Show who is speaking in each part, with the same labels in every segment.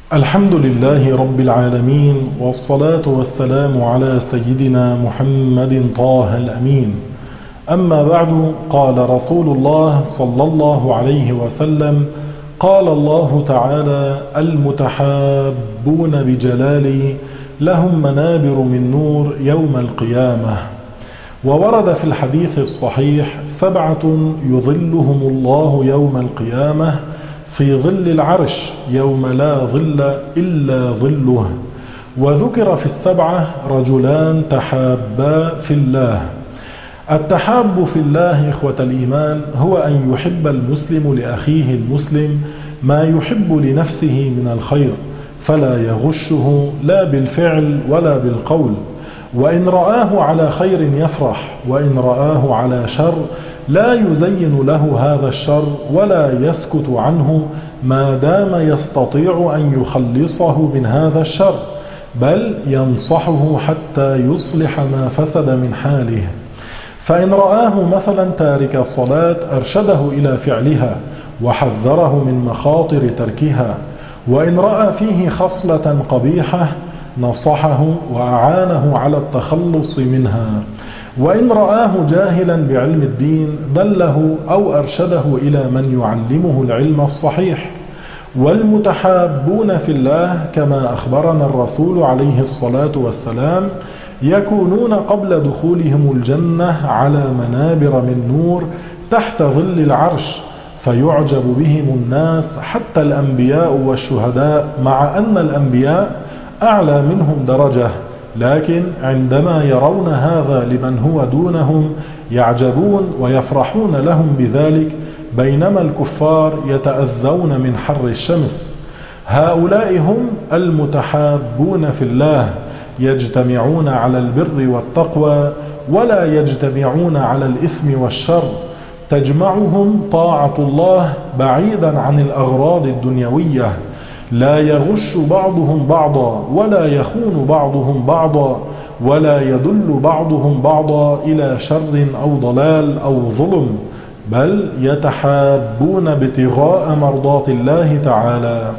Speaker 1: الحمد لله رب العالمين، والصلاة والسلام على سيدنا محمد طه الأمين. أما بعد، قال رسول الله صلى الله عليه وسلم: قال الله تعالى: المتحابون بجلالي لهم منابر من نور يوم القيامة. وورد في الحديث الصحيح: 7 يظلهم الله يوم القيامة في ظل العرش يوم لا ظل إلا ظله. وذكر في 7 رجلان تحابا في الله. التحاب في الله إخوة الإيمان هو أن يحب المسلم لأخيه المسلم ما يحب لنفسه من الخير، فلا يغشه لا بالفعل ولا بالقول. وإن رآه على خير يفرح، وإن رآه على شر لا يزين له هذا الشر ولا يسكت عنه ما دام يستطيع أن يخلصه من هذا الشر، بل ينصحه حتى يصلح ما فسد من حاله. فإن رآه مثلا تارك الصلاة أرشده إلى فعلها وحذره من مخاطر تركها. وإن رأى فيه خصلة قبيحة نصحه وأعانه على التخلص منها. وإن رآه جاهلا بعلم الدين دله أو أرشده إلى من يعلمه العلم الصحيح. والمتحابون في الله كما أخبرنا الرسول عليه الصلاة والسلام يكونون قبل دخولهم الجنة على منابر من نور تحت ظل العرش، فيعجب بهم الناس حتى الأنبياء والشهداء، مع أن الأنبياء أعلى منهم درجة، لكن عندما يرون هذا لمن هو دونهم يعجبون ويفرحون لهم بذلك، بينما الكفار يتأذون من حر الشمس. هؤلاء هم المتحابون في الله، يجتمعون على البر والتقوى ولا يجتمعون على الإثم والشر. تجمعهم طاعة الله بعيدا عن الأغراض الدنيوية. لا يغش بعضهم بعضا ولا يخون بعضهم بعضا ولا يدل بعضهم بعضا إلى شر أو ضلال أو ظلم، بل يتحابون ابتغاء مرضات الله تعالى.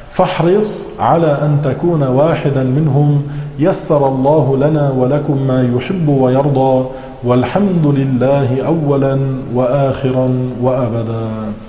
Speaker 1: فاحرص على أن تكون واحدا منهم، يسر الله لنا ولكم ما يحب ويرضى، والحمد لله أولا وآخرا وأبدا.